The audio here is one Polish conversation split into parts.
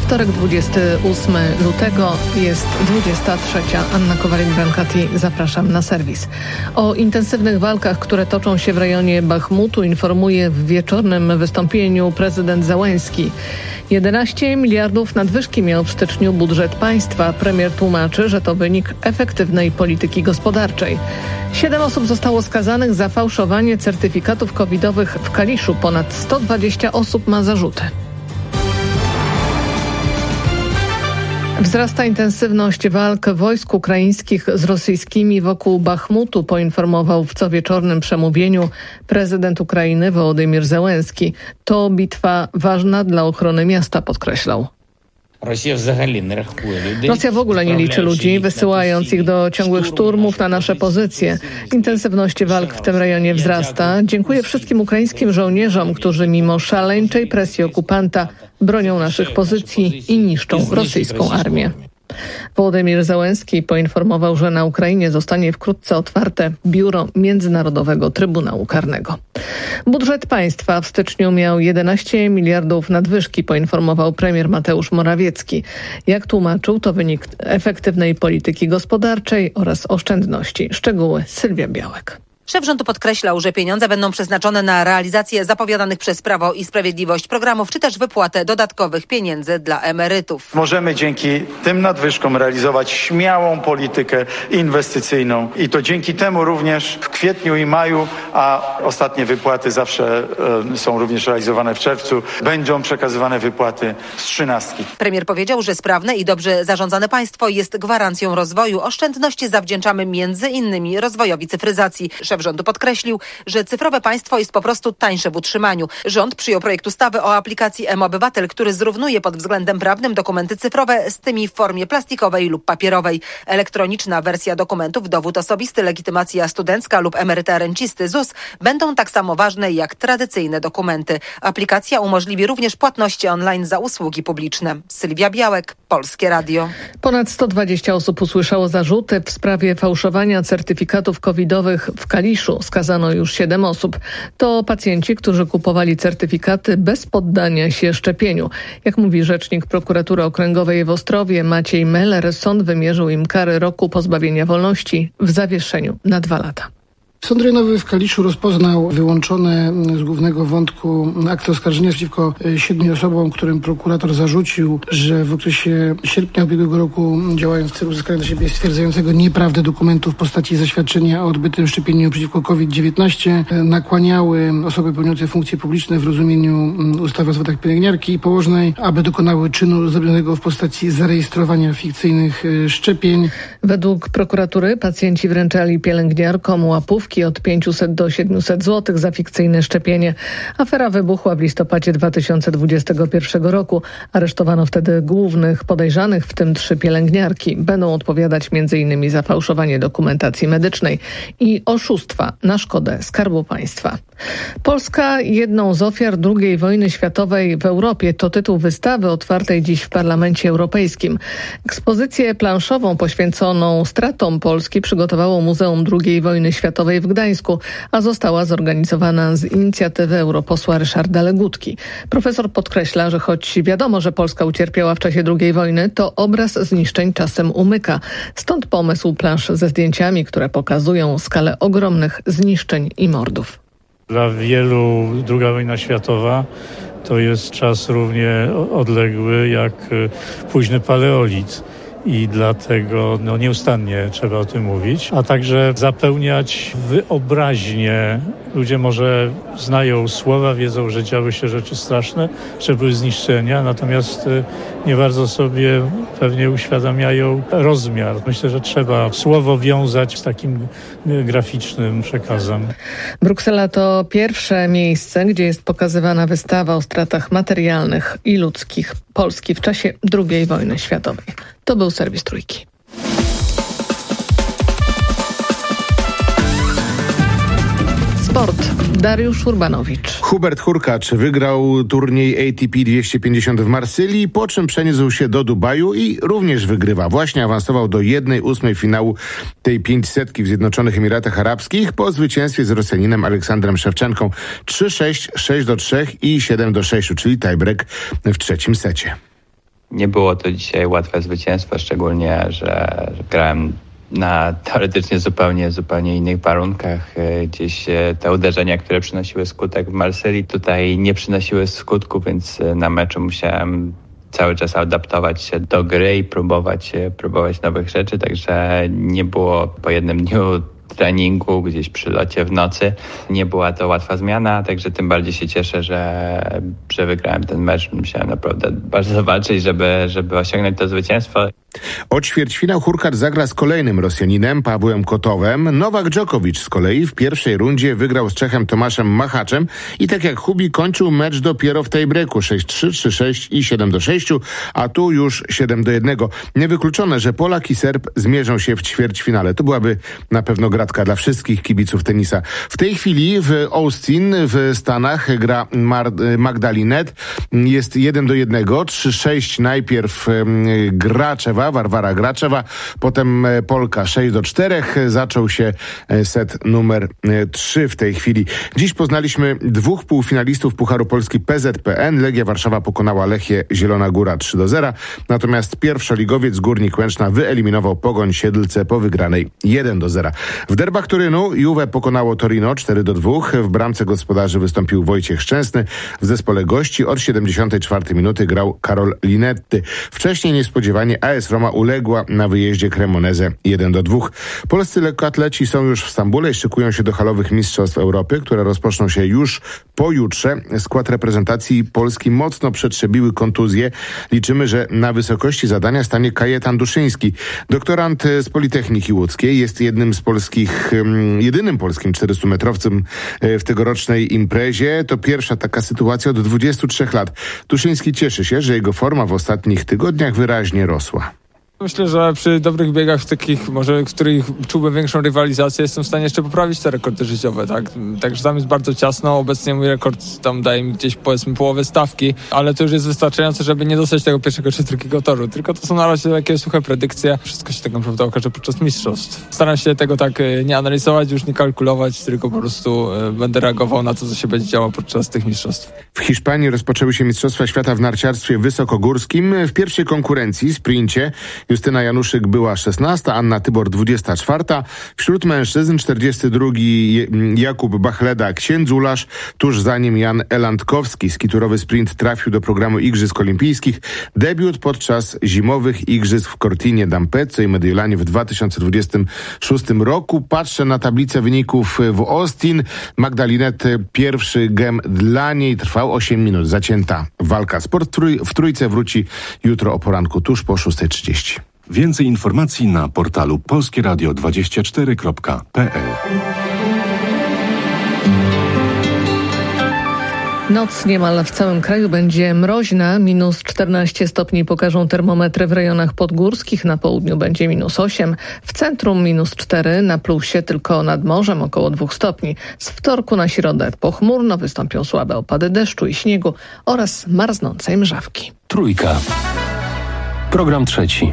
Wtorek, 28 lutego, jest 23. Anna Kowalik-Brankati, zapraszam na serwis. O intensywnych walkach, które toczą się w rejonie Bachmutu, informuje w wieczornym wystąpieniu prezydent Zełenski. 11 miliardów nadwyżki miał w styczniu budżet państwa. Premier tłumaczy, że to wynik efektywnej polityki gospodarczej. 7 osób zostało skazanych za fałszowanie certyfikatów covidowych w Kaliszu. Ponad 120 osób ma zarzuty. Wzrasta intensywność walk wojsk ukraińskich z rosyjskimi wokół Bachmutu, poinformował w cowieczornym przemówieniu prezydent Ukrainy Wołodymyr Zełenski. To bitwa ważna dla ochrony miasta, podkreślał. Rosja w ogóle nie liczy ludzi, wysyłając ich do ciągłych szturmów na nasze pozycje. Intensywność walk w tym rejonie wzrasta. Dziękuję wszystkim ukraińskim żołnierzom, którzy mimo szaleńczej presji okupanta bronią naszych pozycji i niszczą rosyjską armię. Wołodymyr Zełenski poinformował, że na Ukrainie zostanie wkrótce otwarte biuro Międzynarodowego Trybunału Karnego. Budżet państwa w styczniu miał 11 miliardów nadwyżki, poinformował premier Mateusz Morawiecki. Jak tłumaczył, to wynik efektywnej polityki gospodarczej oraz oszczędności. Szczegóły Sylwia Białek. Szef rządu podkreślał, że pieniądze będą przeznaczone na realizację zapowiadanych przez Prawo i Sprawiedliwość programów, czy też wypłatę dodatkowych pieniędzy dla emerytów. Możemy dzięki tym nadwyżkom realizować śmiałą politykę inwestycyjną i to dzięki temu również w kwietniu i maju, a ostatnie wypłaty zawsze są również realizowane w czerwcu, będą przekazywane wypłaty z 13. Premier powiedział, że sprawne i dobrze zarządzane państwo jest gwarancją rozwoju. Oszczędności zawdzięczamy między innymi rozwojowi cyfryzacji. Szef rządu podkreślił, że cyfrowe państwo jest po prostu tańsze w utrzymaniu. Rząd przyjął projekt ustawy o aplikacji mObywatel, który zrównuje pod względem prawnym dokumenty cyfrowe z tymi w formie plastikowej lub papierowej. Elektroniczna wersja dokumentów, dowód osobisty, legitymacja studencka lub emeryta rencisty ZUS będą tak samo ważne jak tradycyjne dokumenty. Aplikacja umożliwi również płatności online za usługi publiczne. Sylwia Białek, Polskie Radio. Ponad 120 osób usłyszało zarzuty w sprawie fałszowania certyfikatów covidowych w Kaliszu. Skazano już 7 osób. To pacjenci, którzy kupowali certyfikaty bez poddania się szczepieniu. Jak mówi rzecznik prokuratury okręgowej w Ostrowie Maciej Meller, sąd wymierzył im karę roku pozbawienia wolności w zawieszeniu na 2 lata. Sąd rejonowy w Kaliszu rozpoznał wyłączone z głównego wątku akty oskarżenia przeciwko 7 osobom, którym prokurator zarzucił, że w okresie sierpnia ubiegłego roku, działając w celu uzyskania dla siebie stwierdzającego nieprawdę dokumentu w postaci zaświadczenia o odbytym szczepieniu przeciwko COVID-19, nakłaniały osoby pełniące funkcje publiczne w rozumieniu ustawy o zawodach pielęgniarki i położnej, aby dokonały czynu zrobionego w postaci zarejestrowania fikcyjnych szczepień. Według prokuratury pacjenci wręczali pielęgniarkom łapówki od 500 do 700 zł za fikcyjne szczepienie. Afera wybuchła w listopadzie 2021 roku. Aresztowano wtedy głównych podejrzanych, w tym 3 pielęgniarki. Będą odpowiadać m.in. za fałszowanie dokumentacji medycznej i oszustwa na szkodę Skarbu Państwa. Polska jedną z ofiar II wojny światowej w Europie to tytuł wystawy otwartej dziś w Parlamencie Europejskim. Ekspozycję planszową poświęconą stratom Polski przygotowało Muzeum II wojny światowej w Gdańsku, a została zorganizowana z inicjatywy europosła Ryszarda Legutki. Profesor podkreśla, że choć wiadomo, że Polska ucierpiała w czasie II wojny, to obraz zniszczeń czasem umyka. Stąd pomysł plansz ze zdjęciami, które pokazują skalę ogromnych zniszczeń i mordów. Dla wielu II wojna światowa to jest czas równie odległy jak późny paleolit. I dlatego nieustannie trzeba o tym mówić, a także zapełniać wyobraźnię. Ludzie może znają słowa, wiedzą, że działy się rzeczy straszne, że były zniszczenia, natomiast nie bardzo sobie pewnie uświadamiają rozmiar. Myślę, że trzeba słowo wiązać z takim graficznym przekazem. Bruksela to pierwsze miejsce, gdzie jest pokazywana wystawa o stratach materialnych i ludzkich Polski w czasie II wojny światowej. To był serwis Trójki. Sport. Dariusz Urbanowicz. Hubert Hurkacz wygrał turniej ATP 250 w Marsylii, po czym przeniósł się do Dubaju i również wygrywa. Właśnie awansował do 1/8 finału tej 500 w Zjednoczonych Emiratach Arabskich po zwycięstwie z Rosjaninem Aleksandrem Szewczenką 3-6, 6-3 i 7-6, czyli tiebreak w trzecim secie. Nie było to dzisiaj łatwe zwycięstwo, szczególnie, że grałem na teoretycznie zupełnie innych warunkach. Gdzieś te uderzenia, które przynosiły skutek w Marsylii, tutaj nie przynosiły skutku, więc na meczu musiałem cały czas adaptować się do gry i próbować nowych rzeczy, także nie było po jednym dniu treningu, gdzieś przy locie w nocy. Nie była to łatwa zmiana, także tym bardziej się cieszę, że wygrałem ten mecz. Musiałem naprawdę bardzo walczyć, żeby osiągnąć to zwycięstwo. O ćwierćfinał Hurkacz zagra z kolejnym Rosjaninem, Pawłem Kotowem. Nowak Dżokowicz z kolei w pierwszej rundzie wygrał z Czechem Tomaszem Machaczem i tak jak Hubi kończył mecz dopiero w tiebreaku 6-3, 3-6 i 7-6, a tu już 7-1. Niewykluczone, że Polak i Serb zmierzą się w ćwierćfinale. To byłaby na pewno gratka dla wszystkich kibiców tenisa. W tej chwili w Austin w Stanach gra Magda Linette. Jest 1-1, 3-6 najpierw Graczewa, Warwara Graczewa, potem Polka 6-4. Zaczął się set numer 3 w tej chwili. Dziś poznaliśmy dwóch półfinalistów Pucharu Polski PZPN. Legia Warszawa pokonała Lechię Zielona Góra 3-0. Natomiast pierwszoligowiec Górnik Łęczna wyeliminował Pogoń Siedlce po wygranej 1-0. W derbach Torynu Juve pokonało Torino 4-2. W bramce gospodarzy wystąpił Wojciech Szczęsny. W zespole gości od 74 minuty grał Karol Linetti. Wcześniej niespodziewanie AS Roma uległa na wyjeździe Cremonese 1-2. Polscy lekkoatleci są już w Stambule i szykują się do halowych mistrzostw Europy, które rozpoczną się już pojutrze. Skład reprezentacji Polski mocno przetrzebiły kontuzje. Liczymy, że na wysokości zadania stanie Kajetan Duszyński. Doktorant z Politechniki Łódzkiej, jest jedynym polskim 400-metrowcem w tegorocznej imprezie. To pierwsza taka sytuacja od 23 lat. Duszyński cieszy się, że jego forma w ostatnich tygodniach wyraźnie rosła. Myślę, że przy dobrych biegach, takich może, w których czułbym większą rywalizację, jestem w stanie jeszcze poprawić te rekordy życiowe, tak? Także tam jest bardzo ciasno. Obecnie mój rekord tam daje mi gdzieś powiedzmy połowę stawki, ale to już jest wystarczające, żeby nie dostać tego pierwszego czy drugiego toru. Tylko to są na razie takie suche predykcje. Wszystko się tak naprawdę okaże podczas mistrzostw. Staram się tego tak nie analizować, już nie kalkulować, tylko po prostu będę reagował na to, co się będzie działo podczas tych mistrzostw. W Hiszpanii rozpoczęły się Mistrzostwa Świata w narciarstwie wysokogórskim. W pierwszej konkurencji, sprincie, Justyna Januszyk była 16, Anna Tybor 24. Wśród mężczyzn 42 Jakub Bachleda-Księdzularz, tuż za nim Jan Elandkowski. Skiturowy sprint trafił do programu Igrzysk Olimpijskich. Debiut podczas zimowych Igrzysk w Cortinie d'Ampezzo i Mediolanie w 2026 roku. Patrzę na tablicę wyników w Austin. Magda Linette, pierwszy gem dla niej, trwał 8 minut. Zacięta walka. Sport w Trójce wróci jutro o poranku, tuż po 6:30. Więcej informacji na portalu polskieradio24.pl. Noc niemal w całym kraju będzie mroźna. Minus 14 stopni pokażą termometry w rejonach podgórskich. Na południu będzie minus 8. W centrum minus 4. Na plusie tylko nad morzem około 2 stopni. Z wtorku na środę pochmurno, wystąpią słabe opady deszczu i śniegu oraz marznącej mrzawki. Trójka. Program trzeci.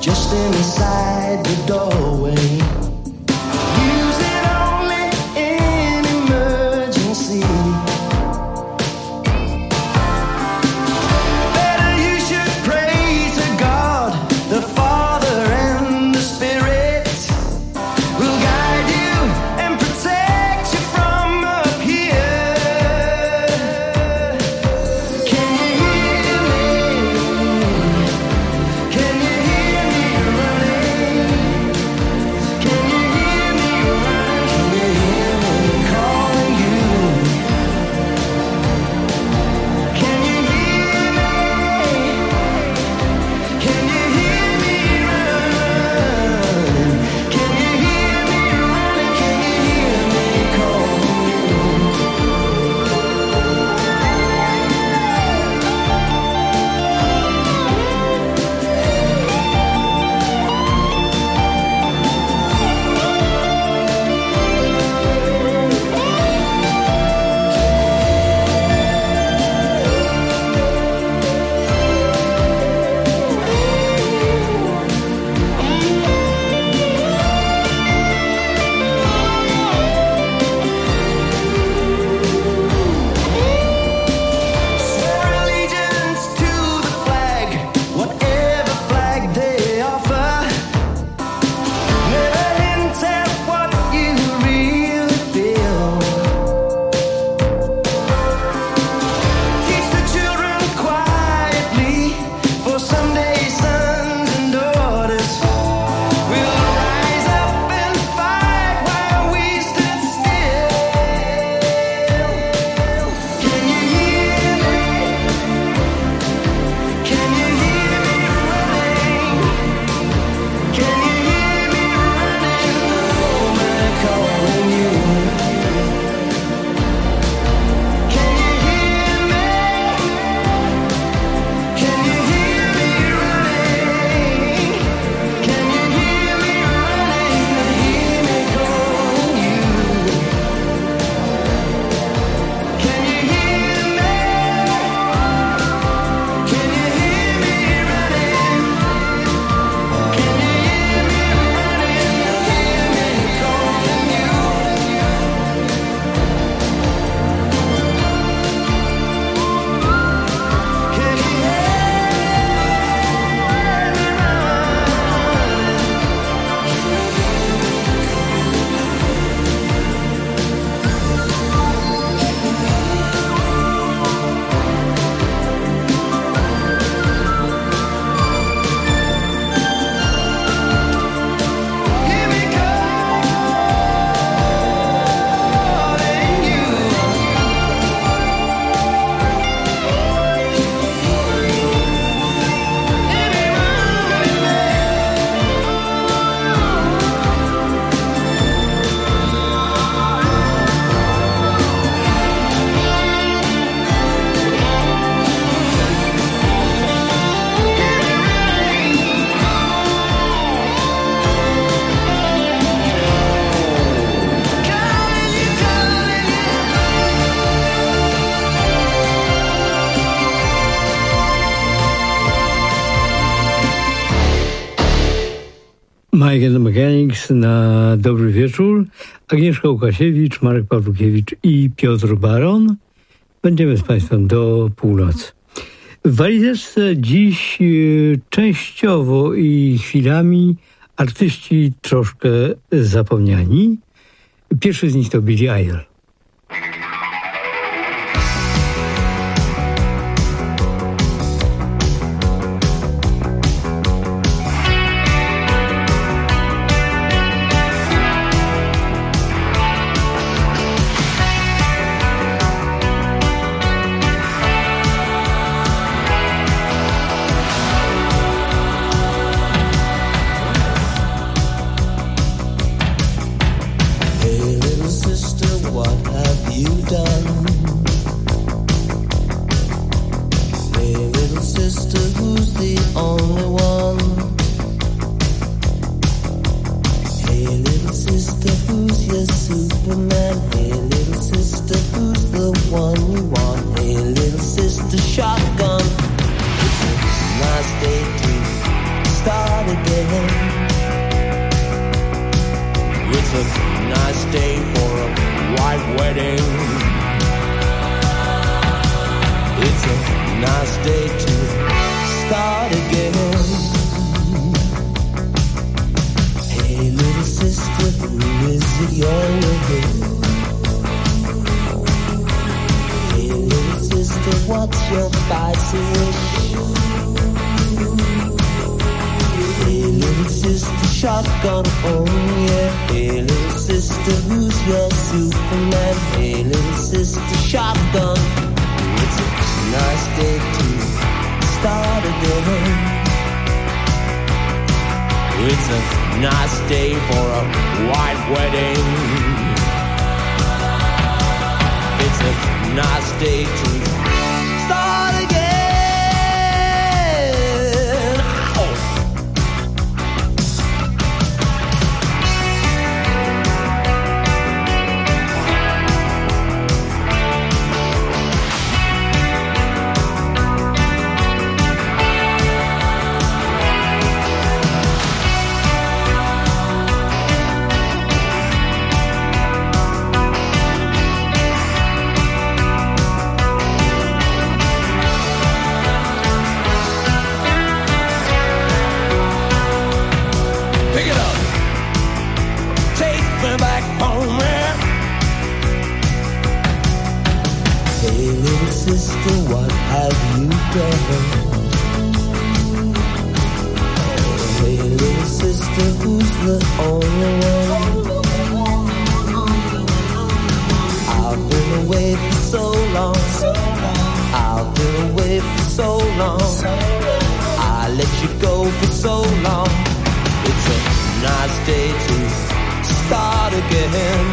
just inside the doorway. Use it only in emergency. Better you should pray to God, the Father and the Spirit will guide you and protect you from up here. Can you hear me? Can you hear me running? Can you hear me running? Can you hear me calling you? Can you hear me? Can you hear me running? Can you hear me running? Can you hear me calling you? Swear allegiance to the flag, whatever flag they offer. Never hint at what you really feel. Teach the children quietly, for someday sons and daughters will rise up and fight while we stood still. Can you hear me? Can you hear me running? Can you hear me running? Oh, I'm calling you. Can you hear me? Can you hear me running? Can you hear me running? Hear me calling you. Can you hear me? Can you hear me running? Can you hear me running? Hear me calling you. Can you hear me calling you? Mike and the Mechanics na dobry wieczór. Agnieszka Łukasiewicz, Marek Pawlukiewicz i Piotr Baron. Będziemy z Państwem do północy. W walizeczce dziś częściowo i chwilami artyści troszkę zapomniani. Pierwszy z nich to Billy Idol. Hey little sister, what have you wedding. It's a nice day to start again. Hey little sister, who is it you're with? Hey little sister, what's your spicy wish? Hey little sister, shotgun, oh yeah. Hey little sister, who's your Superman? Hey little sister, shotgun. It's a nice day to start again. It's a nice day for a white wedding. It's a nice day to start again. Sister, what have you done? Hey little sister, who's the only one? I've been away for so long. I've been away for so long. I let you go for so long. It's a nice day to start again.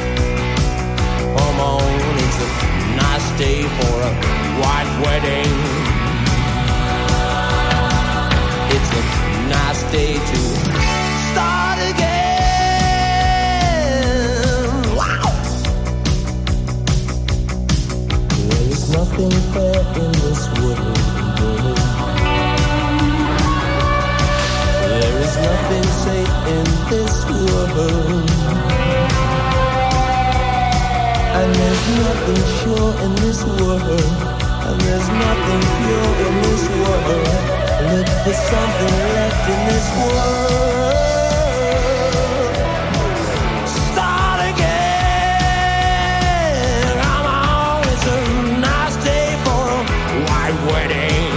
Come on, it's a nice day for a white wedding. It's a nice day to start again. Wow! There is nothing fair in this world. There is nothing safe in this world. And there's nothing sure in this world. And there's nothing pure in this world. Look for something left in this world. Start again. Come on, it's a nice day for a white wedding.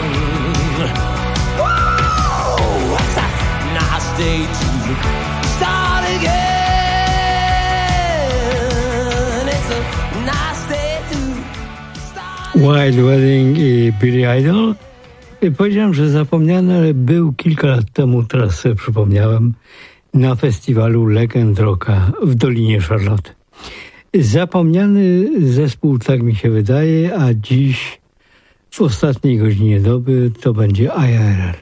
Whoa, what's that? Nice day to start again. Wild Wedding i Billy Idol. Powiedziałem, że zapomniany, ale był kilka lat temu, teraz sobie przypomniałem, na festiwalu Legend Rocka w Dolinie Charlotte. Zapomniany zespół, tak mi się wydaje, a dziś w ostatniej godzinie doby to będzie IRL.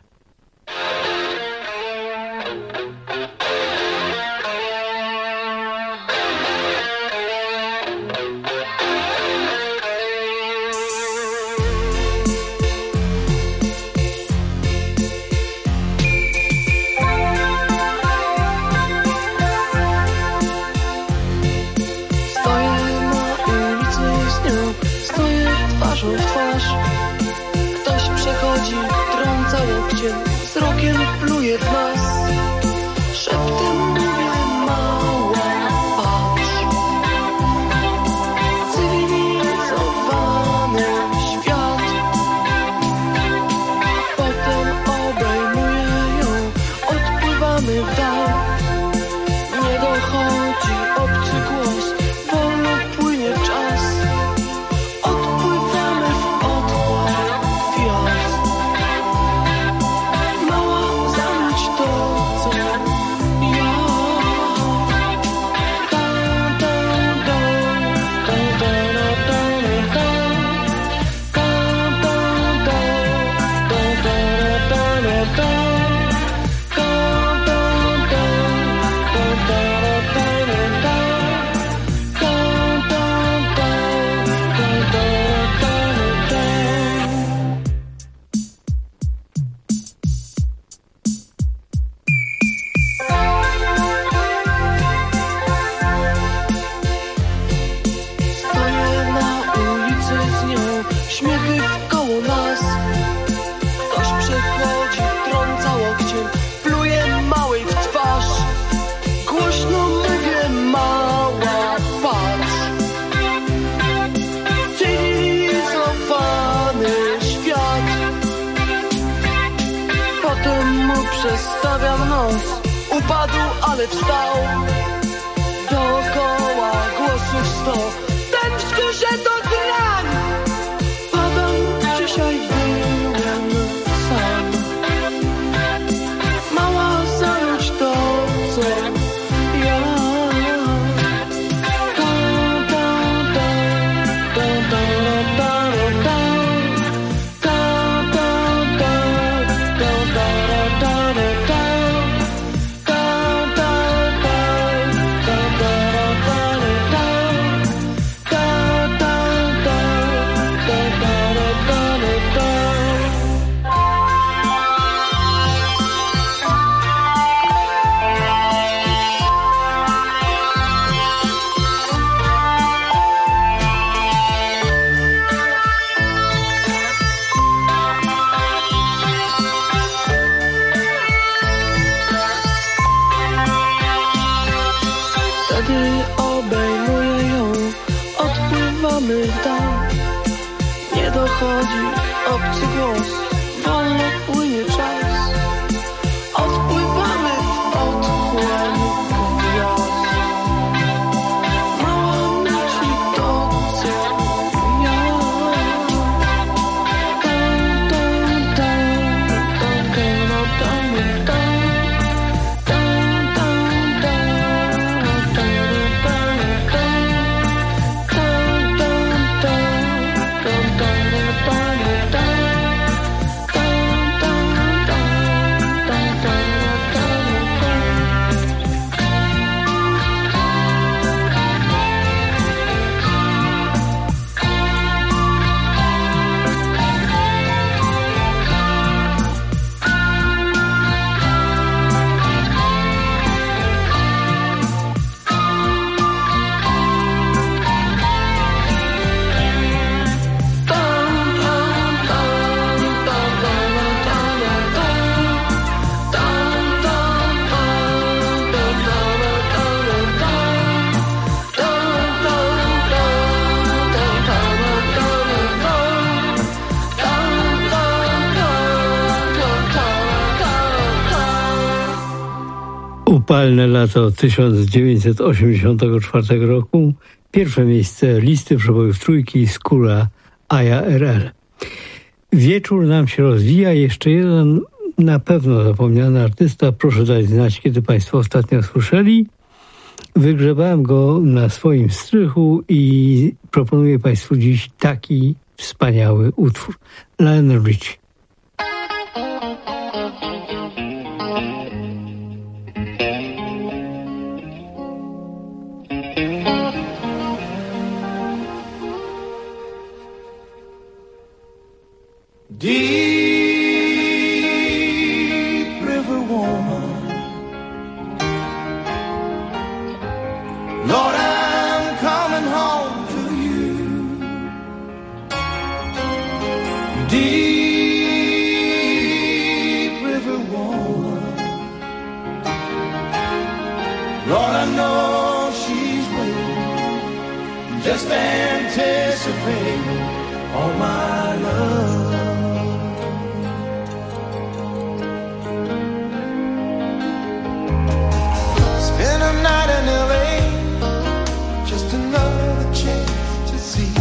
Mała, zamknąć to przestawiam nos. Upadł, ale wstał. Dookoła głosów 100. Ten w skórze to drań. Padam, dzisiaj byłem sam. Mała, zająć to, co ja. Obejmuję ją, odpływamy w dal. Nie dochodzi obcy głos, wolno płynie czas. Odpływamy w otchłań gwiazd. Mała myśli to, co ja. Upalne lato 1984 roku. Pierwsze miejsce listy przebojów trójki Skóra ARL. Wieczór nam się rozwija. Jeszcze jeden na pewno zapomniany artysta. Proszę dać znać, kiedy Państwo ostatnio słyszeli. Wygrzebałem go na swoim strychu i proponuję Państwu dziś taki wspaniały utwór. Lionel Richie. Deep river woman, Lord, I'm coming home to you. Deep river woman, Lord, I know she's waiting, just anticipating all my love. Spend a night in LA, just another chance to see.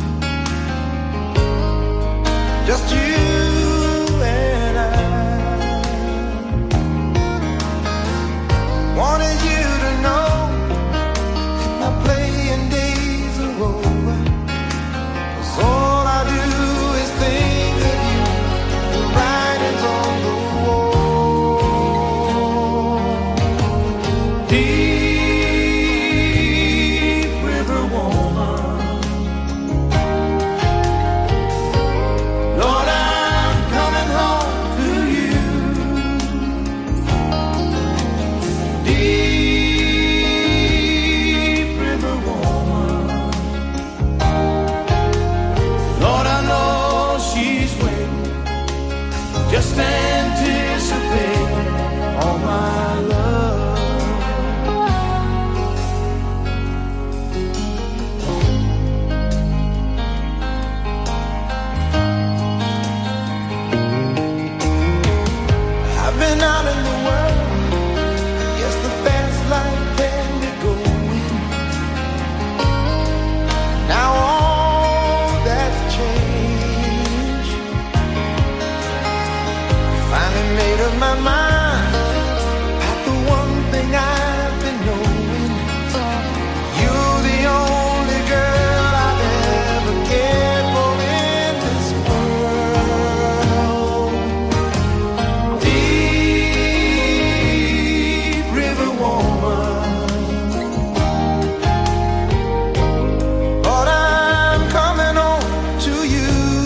Just you and I. Wanted you to know that my playing days are over. 'Cause all I do is think of you, the writing's on the wall. Deep river woman, Lord, I my mind about the one thing I've been knowing. You're the only girl I've ever cared for in this world. Deep River woman, Lord, I'm coming home to you.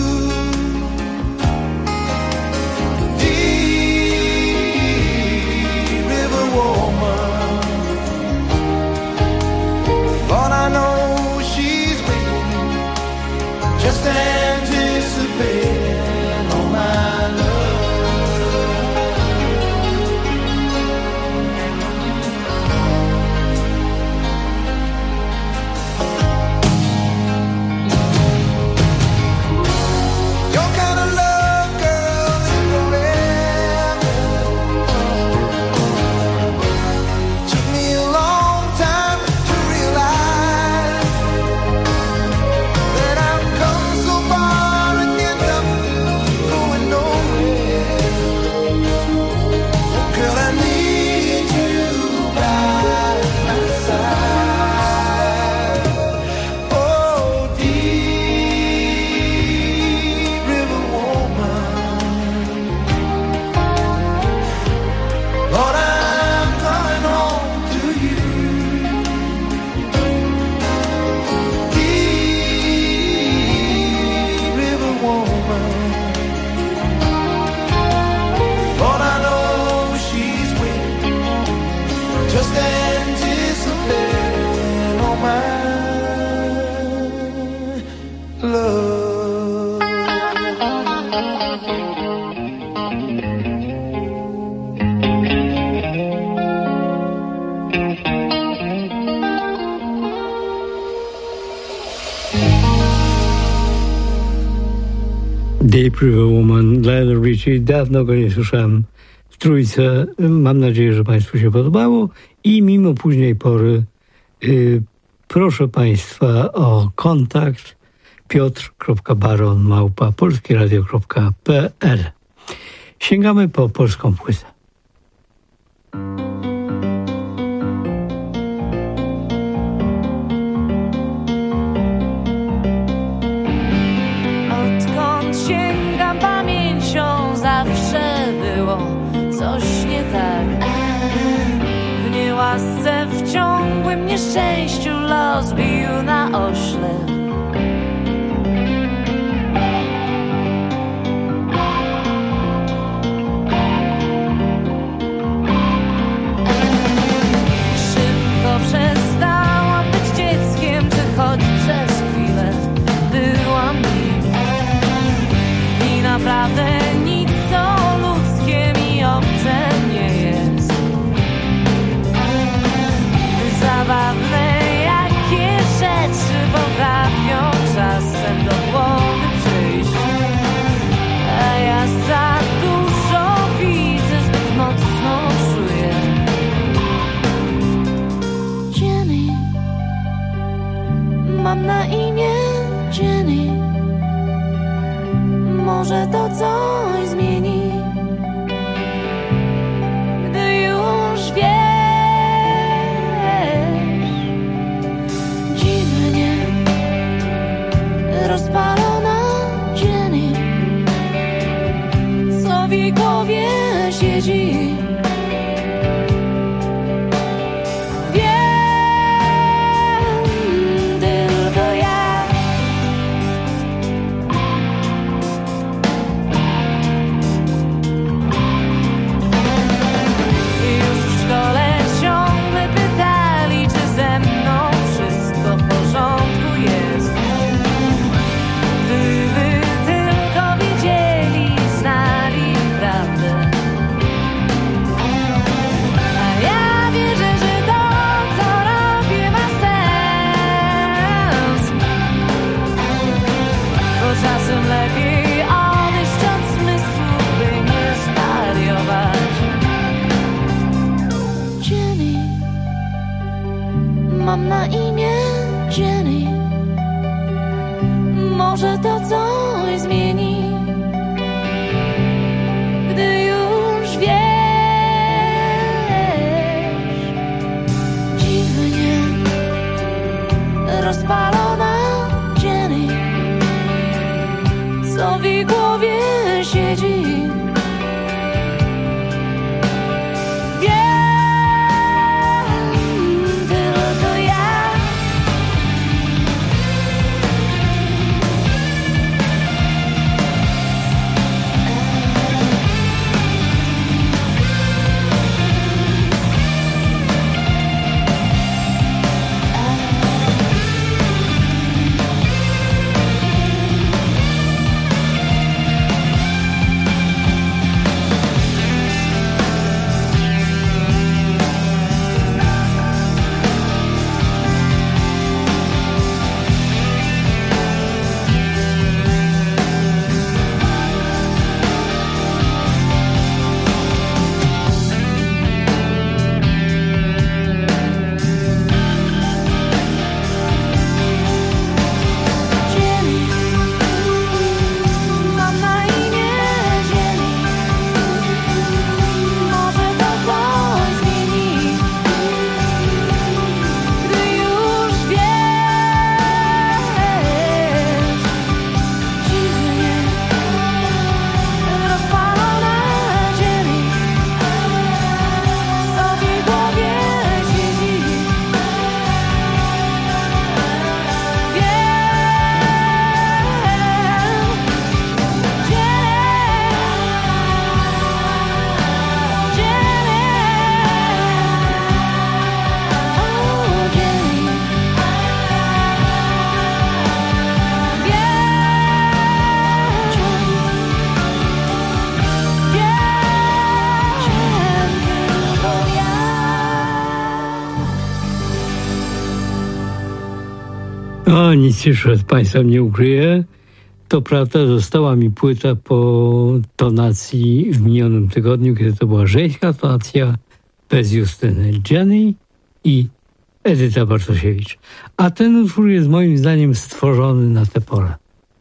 Lord, I know she's waiting, just anticipating all my your kind of love, girl, is forever. Took me a long time to realize that I've come so far and end up going nowhere. Oh, girl, I need you by my side. Oh, Deep River woman, Lord, I'm coming home to you. Deep River woman, Lord, I know she's waiting, just anticipating all my love. Deep River Woman, Lionel Richie. Dawno go nie słyszałem w trójce. Mam nadzieję, że Państwu się podobało i mimo późnej pory proszę Państwa o kontakt piotr.baron@polskieradio.pl. Sięgamy po polską płytę. Odkąd sięgam pamięcią, zawsze było coś nie tak. W niełasce, w ciągłym nieszczęściu los bił na oślep. Szybko przestałam być dzieckiem, czy choć przez chwilę byłam nim. I naprawdę nic co ludzkie mi obce nie jest. Zabawne jakie rzeczy potrafią czasem do głowy przyjść. A ja za dużo widzę, zbyt mocno czuję. Jenny, mam na imię Jenny. Może to coś zmieni, gdy już wiesz. Dziwnie rozpalona Jenny, co w jej głowie siedzi. Wiem tylko ja. Już w szkole ciągle pytali, czy ze mną wszystko w porządku jest. Gdyby tylko wiedzieli, znali prawdę. O, nic już przed Państwem nie ukryję. To prawda, została mi płyta po tonacji w minionym tygodniu, kiedy to była żeńska tonacja bez Justyny. Jenny i Edyta Bartosiewicz. A ten utwór jest moim zdaniem stworzony na tę porę.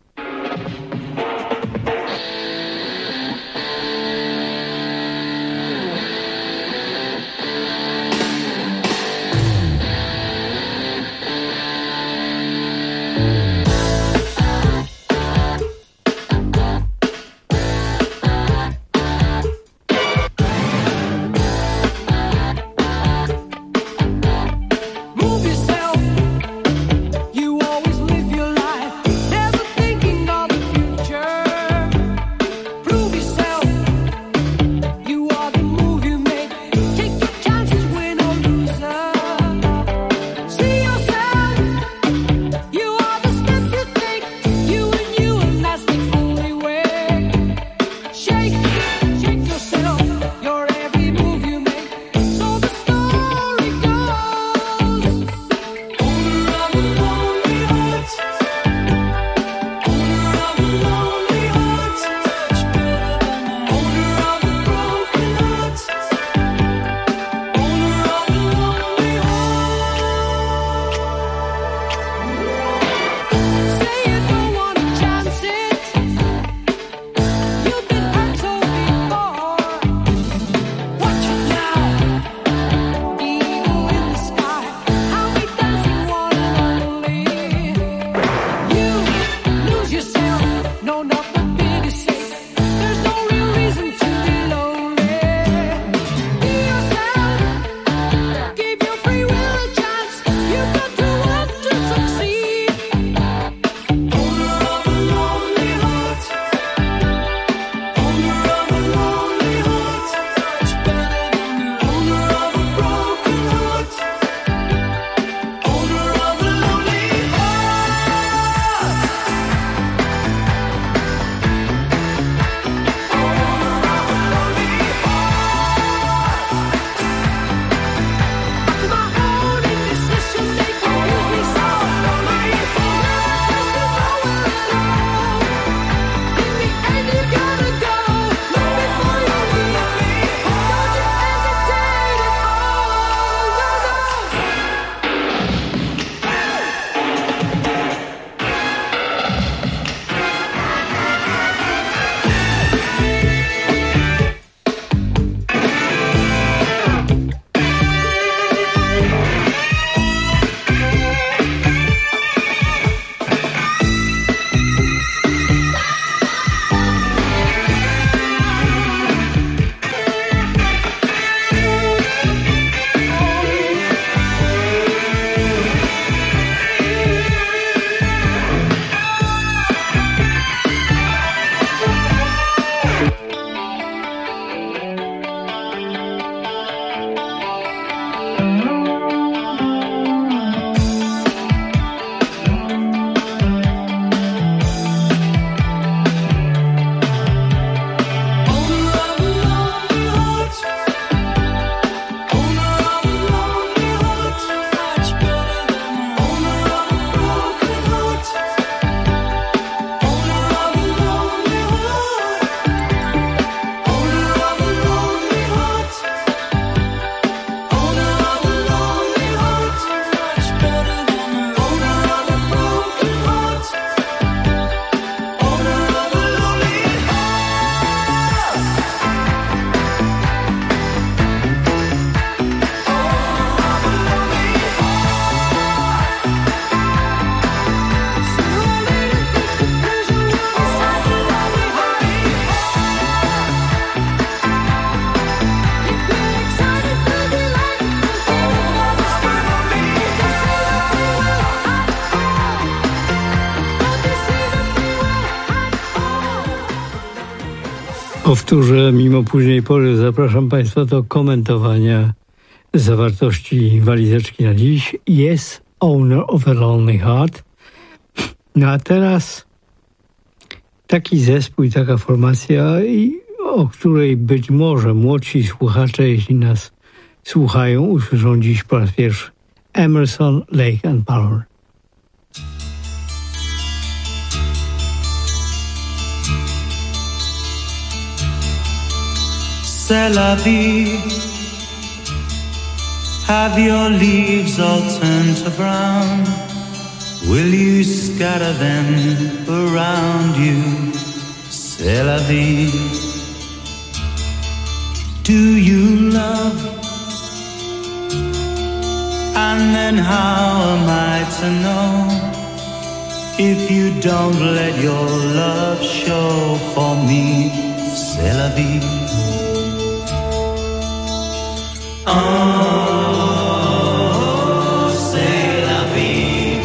Powtórzę, mimo późnej pory zapraszam Państwa do komentowania zawartości walizeczki na dziś. Yes, owner of a lonely heart. No a teraz taki zespół i taka formacja, o której być może młodsi słuchacze, jeśli nas słuchają, usłyszą dziś po raz pierwszy. Emerson, Lake and Palmer. C'est la vie. Have your leaves all turned to brown? Will you scatter them around you? C'est la vie. Do you love? And then how am I to know if you don't let your love show for me? C'est la vie. Oh, c'est la vie.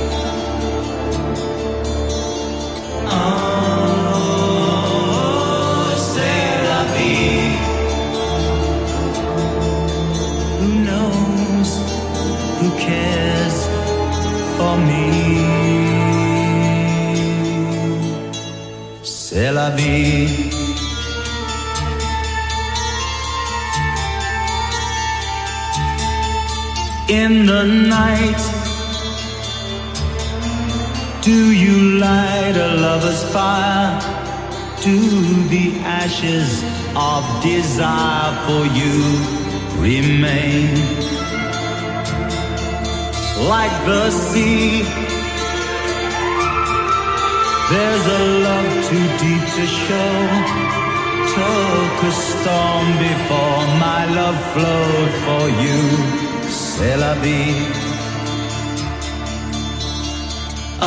Oh, c'est la vie. Who knows? Who cares for me? C'est la vie. In the night, do you light a lover's fire? Do the ashes of desire for you remain? Like the sea, there's a love too deep to show. Took a storm before my love flowed for you. C'est la vie. Oh,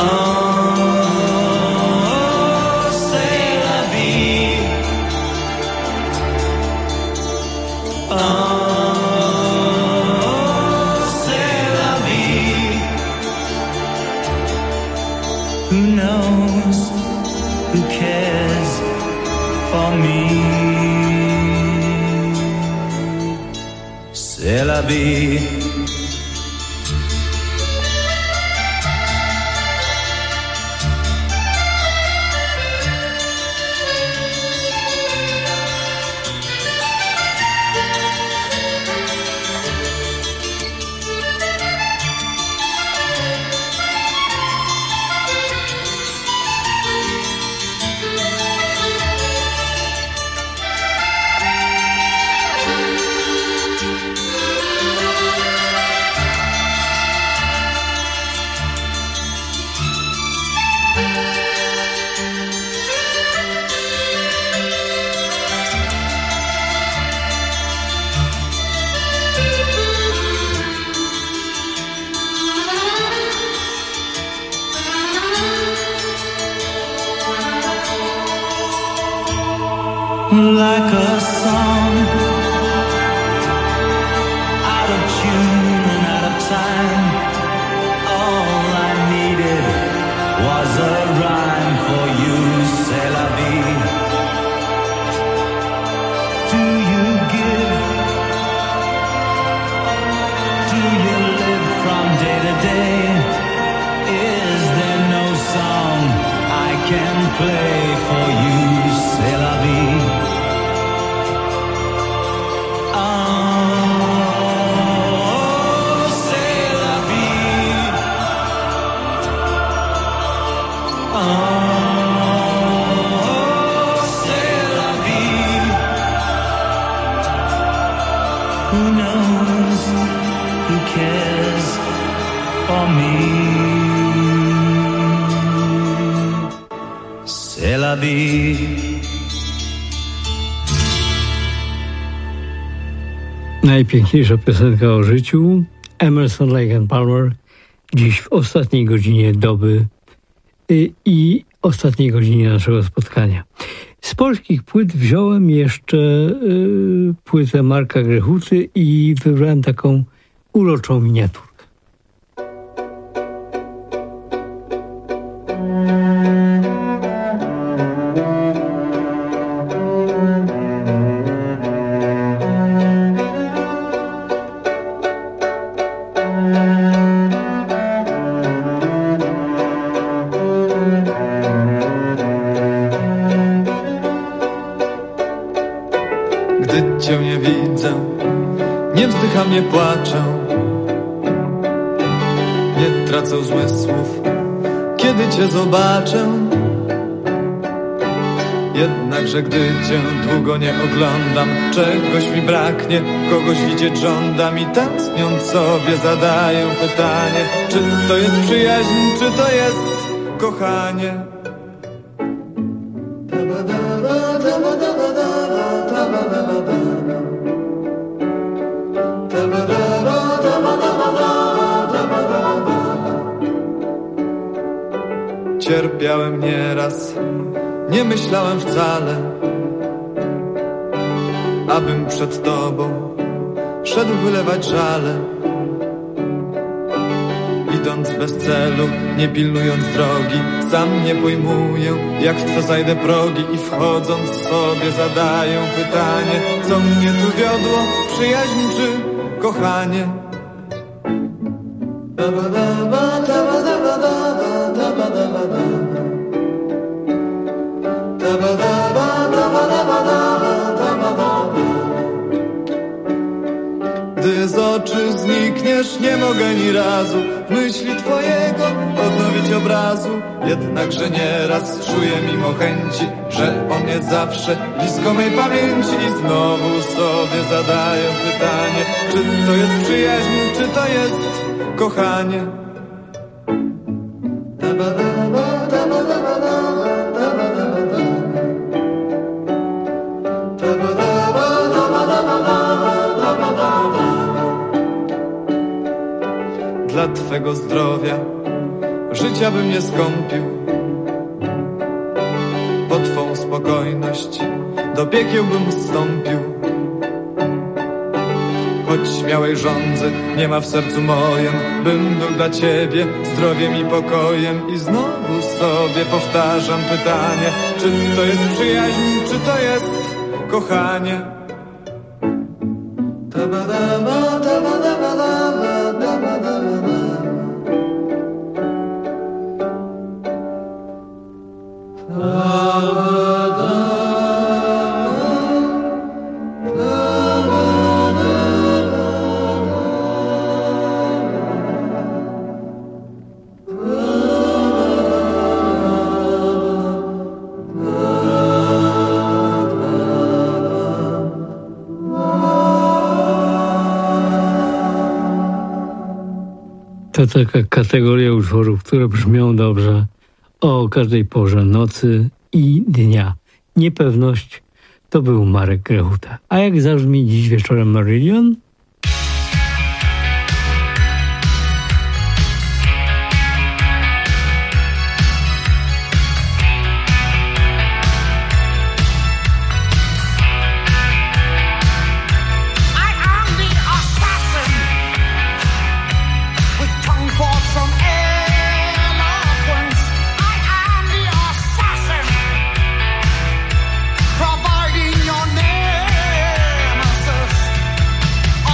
c'est la vie. Oh, c'est la vie. Who knows? Who cares for me? C'est la vie. Like a song, out of tune and out of time. All I needed was a rhyme for you. C'est la vie. Do you give? Do you live from day to day? Is there no song I can play for you? C'est la vie. Who knows? Who cares for me? C'est la vie. Najpiękniejsza piosenka o życiu. Emerson, Lake and Palmer. Dziś w ostatniej godzinie doby i ostatniej godzinie naszego spotkania. Z polskich płyt wziąłem jeszcze płytę Marka Grechuty i wybrałem taką uroczą miniaturkę. Cię nie widzę, nie wzdycham, nie płaczę, nie tracę zmysłów, kiedy Cię zobaczę. Jednakże gdy cię długo nie oglądam, czegoś mi braknie, kogoś widzieć żądam i tęskniąc sobie zadaję pytanie, czy to jest przyjaźń, czy to jest kochanie? Cierpiałem nieraz, nie myślałem wcale, abym przed tobą szedł wylewać żale. Idąc bez celu, nie pilnując drogi, sam nie pojmuję, jak w co zajdę progi i wchodząc sobie zadaję pytanie, co mnie tu wiodło, przyjaźń czy kochanie? Gdy z oczu znikniesz, nie mogę ani razu w myśli twojego odnowić obrazu. Jednakże nieraz czuję mimo chęci, że on jest zawsze blisko mej pamięci. I znowu sobie zadaję pytanie, czy to jest przyjaźń, czy to jest kochanie? Dla twego zdrowia życia bym nie skąpił, po twą spokojność do piekieł bym zstąpił. Choć śmiałej żądzy nie ma w sercu mojem, bym był dla ciebie zdrowiem i pokojem. I znowu sobie powtarzam pytanie, czy to jest przyjaźń, czy to jest kochanie? To taka kategoria utworów, które brzmią dobrze o każdej porze nocy i dnia. Niepewność to był Marek Grechuta. A jak zabrzmi dziś wieczorem Marillion? Providing your nemesis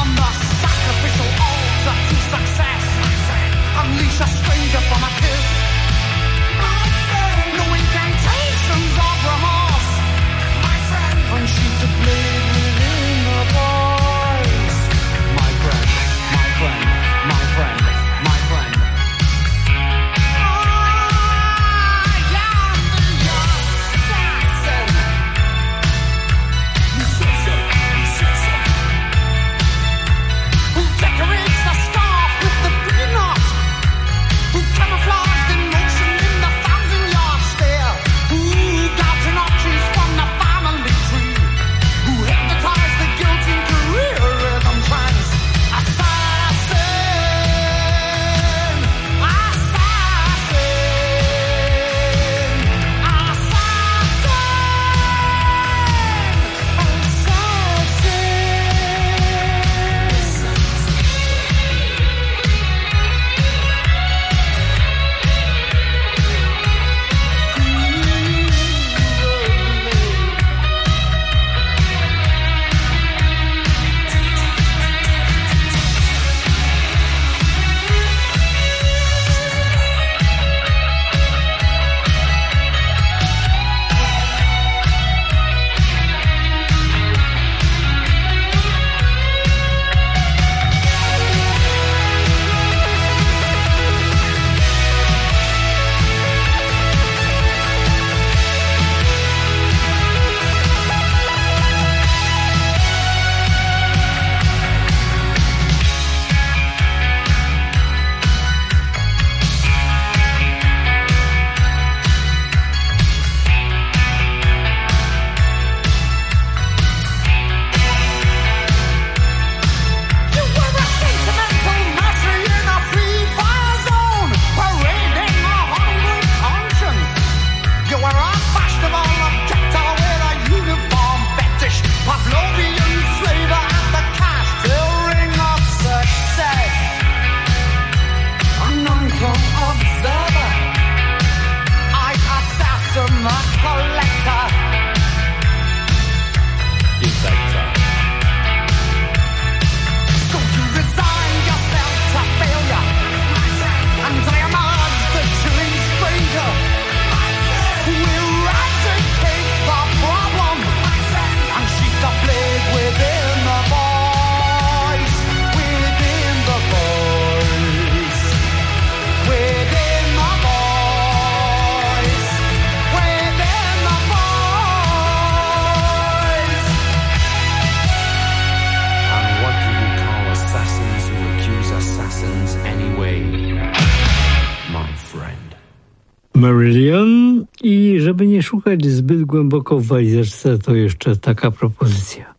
Marillion i żeby nie szukać zbyt głęboko w walizeczce, to jeszcze taka propozycja.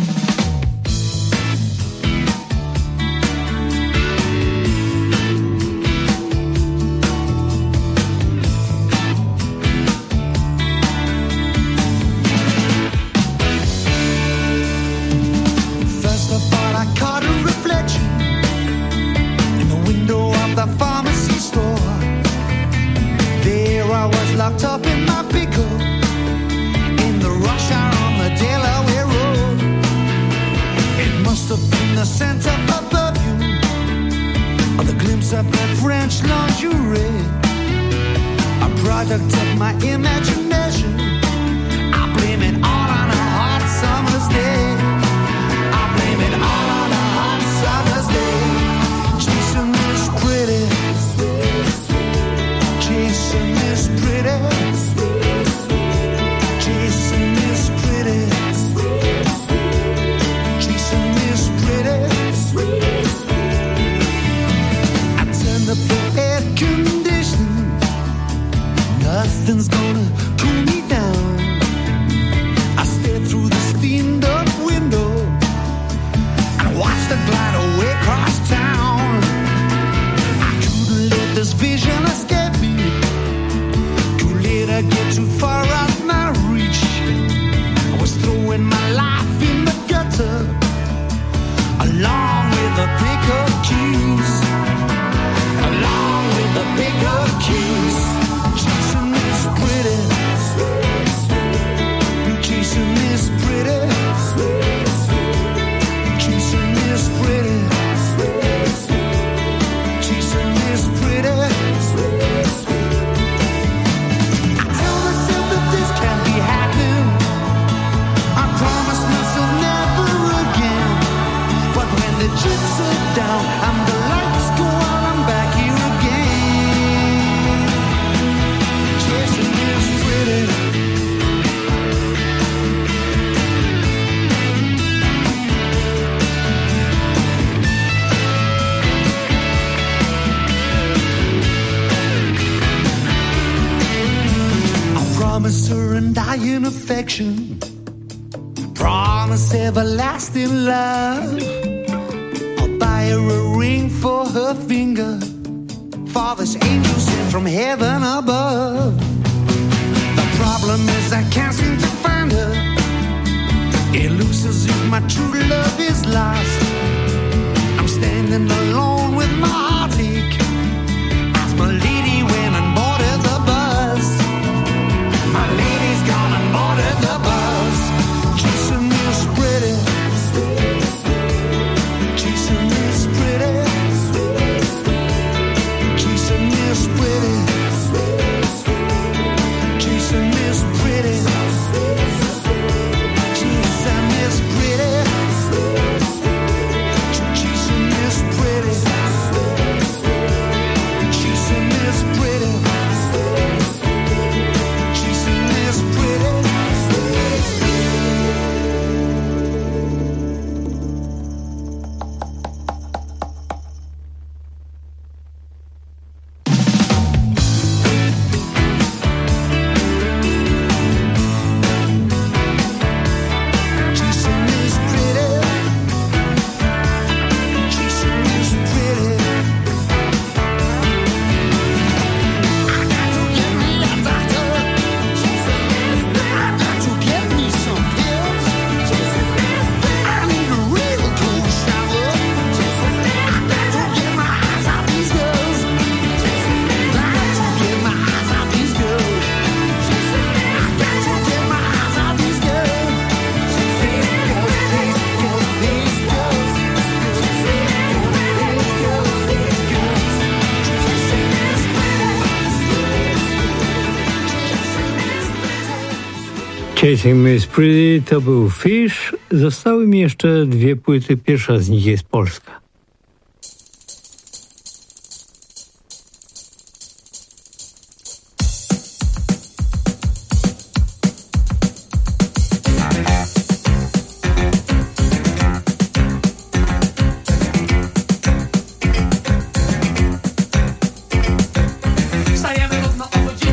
Locked up in my pickle in the rush hour on the Delaware Road. It must have been the scent of her perfume or the glimpse of that French lingerie, a product of my imagination. I blame it all on a hot summer's day. I blame it all on a hot summer's day. Chasing this pretty, chasing this pretty, chasing this pretty, chasing this pretty. I turned up the air conditioning, nothing's gonna cool me down. I stared through the steamed up window and watched it glide away across town. I couldn't let this vision escape me. I get too far out my reach. I was throwing my life in the gutter along with the pickup keys, along with the pickup keys. Chasing this pretty, chasing this pretty, chasing this pretty, chasing this pretty. The chips are down and the lights go out, I'm back here again. Chasing this pretty. I promise her undying affection, promise everlasting love. Buy her a ring for her finger, Father's angel sent from heaven above. The problem is I can't seem to find her. It looks as if my true love is lost. I'm standing alone with my heartache as my lady went and boarded the bus. My lady's gone and boarded the bus. Chasing this pretty, chasing this pretty, chasing this pretty, chasing this pretty, chasing this pretty, chasing this pretty, chasing this pretty, chasing this pretty. Chasing Miss Pretty to był Fish. Zostały mi jeszcze dwie płyty. Pierwsza z nich jest polska. Wstajemy równo o godzinie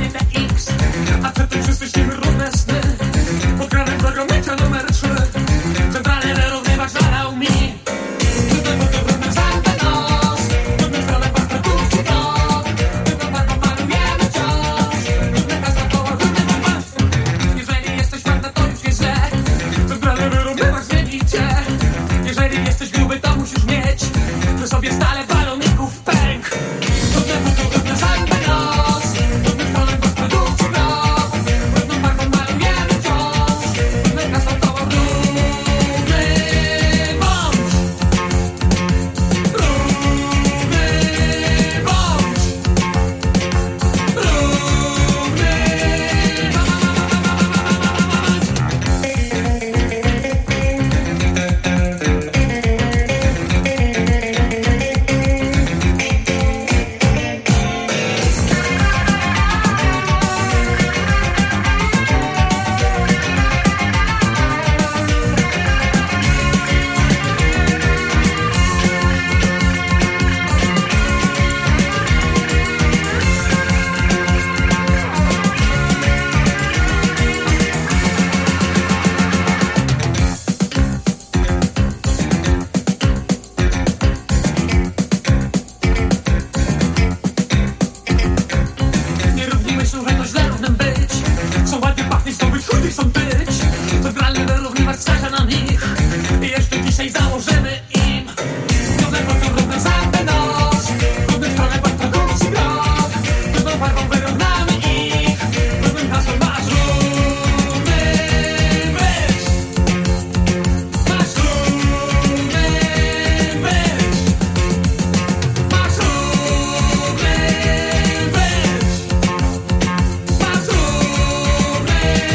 numer stawia na nich. Jeszcze dzisiaj założymy im równe pociąg, równe żadne noc. Równy stronę pod produkcji blok. Równą farbą wyrównamy ich. Równym hasłem masz równy być. Masz równy być. Masz równy być. Masz równy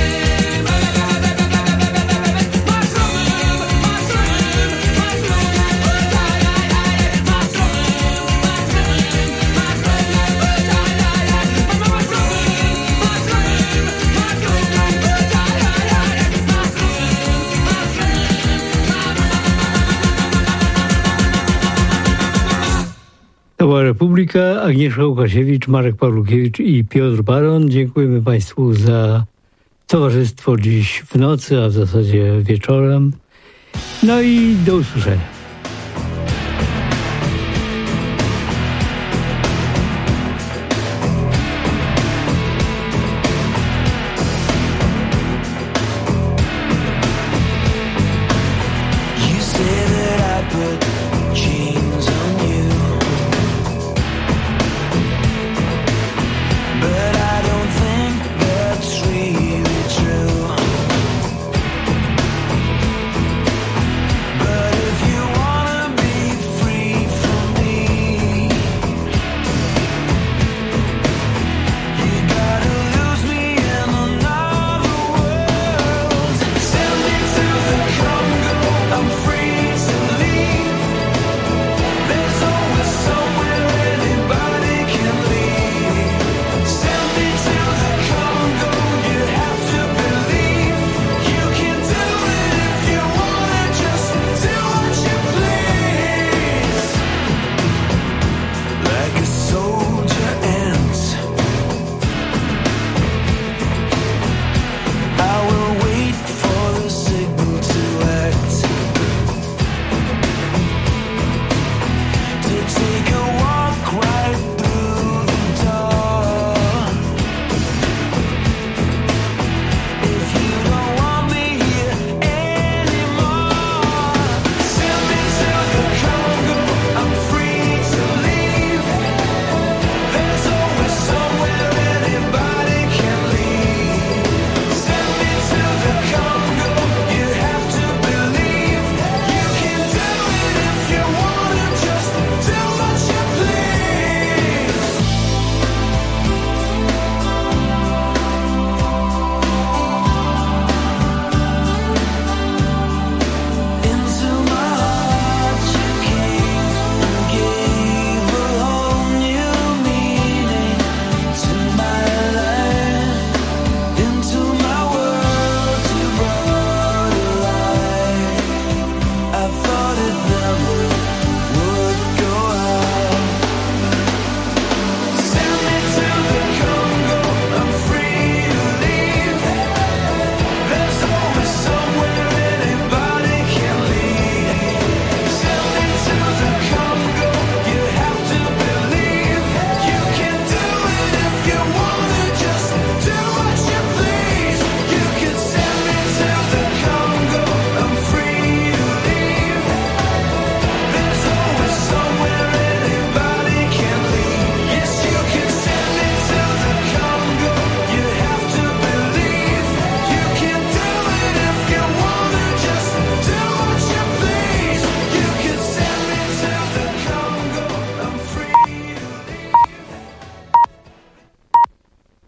To była Republika, Agnieszka Łukasiewicz, Marek Pawlukiewicz i Piotr Baron. Dziękujemy Państwu za towarzystwo dziś w nocy, a w zasadzie wieczorem. No i do usłyszenia.